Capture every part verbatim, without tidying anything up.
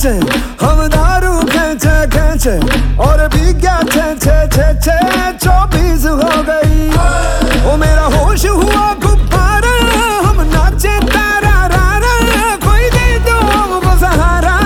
नाचे हम दारू खेचे खेचे और भी क्या छे छे छे छे चौबीस हो गई। ओ मेरा होश हुआ गुब्बारा, हम नाचे तारा रारा, कोई दे दो हमको सहारा।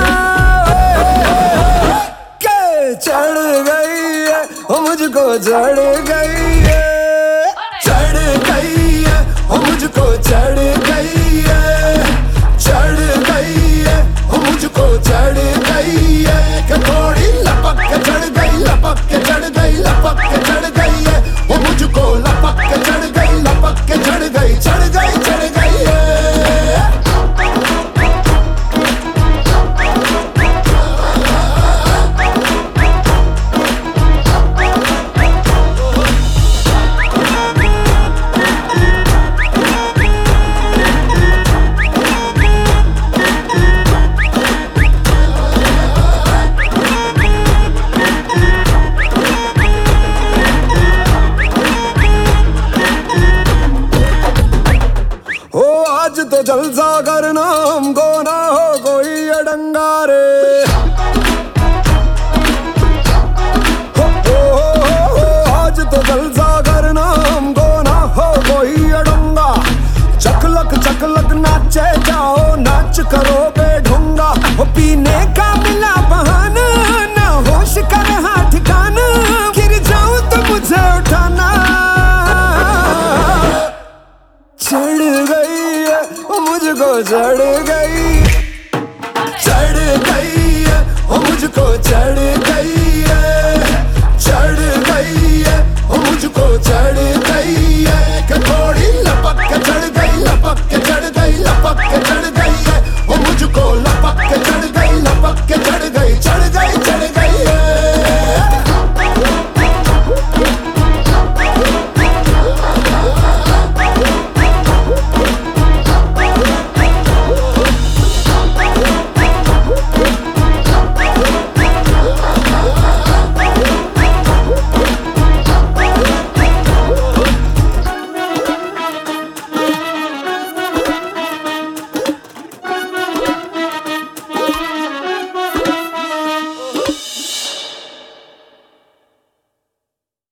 के चढ़ गई है वो मुझको चढ़ गई है, चढ़ गई है वो मुझको चढ़ गई है, चढ़ गई है वो मुझको चढ़ गई है। कि थोड़ी लपक के चढ़ गई, लपक के चढ़ गई, लपक के चढ़ गई है वो मुझको, लपक के चढ़ गई, लपक के चढ़ गई, चढ़ गई चढ़ गई है। आज तो जलसा करना हमको, ना हो कोई अड़ंगा रे। हो, हो, हो, हो, आज तो जलसा करना हमको, ना हो कोई अड़ंगा। चकलक चकलक नाचे जाओ, नाच करो बेढूंगा। वो पीने का मिला बहाना, ना होश का रहा ठिकाना, गिर जाऊं तो मुझे उठाना। चढ़ गई है वो मुझको चढ़ गई, चढ़ गई है वो मुझको चढ़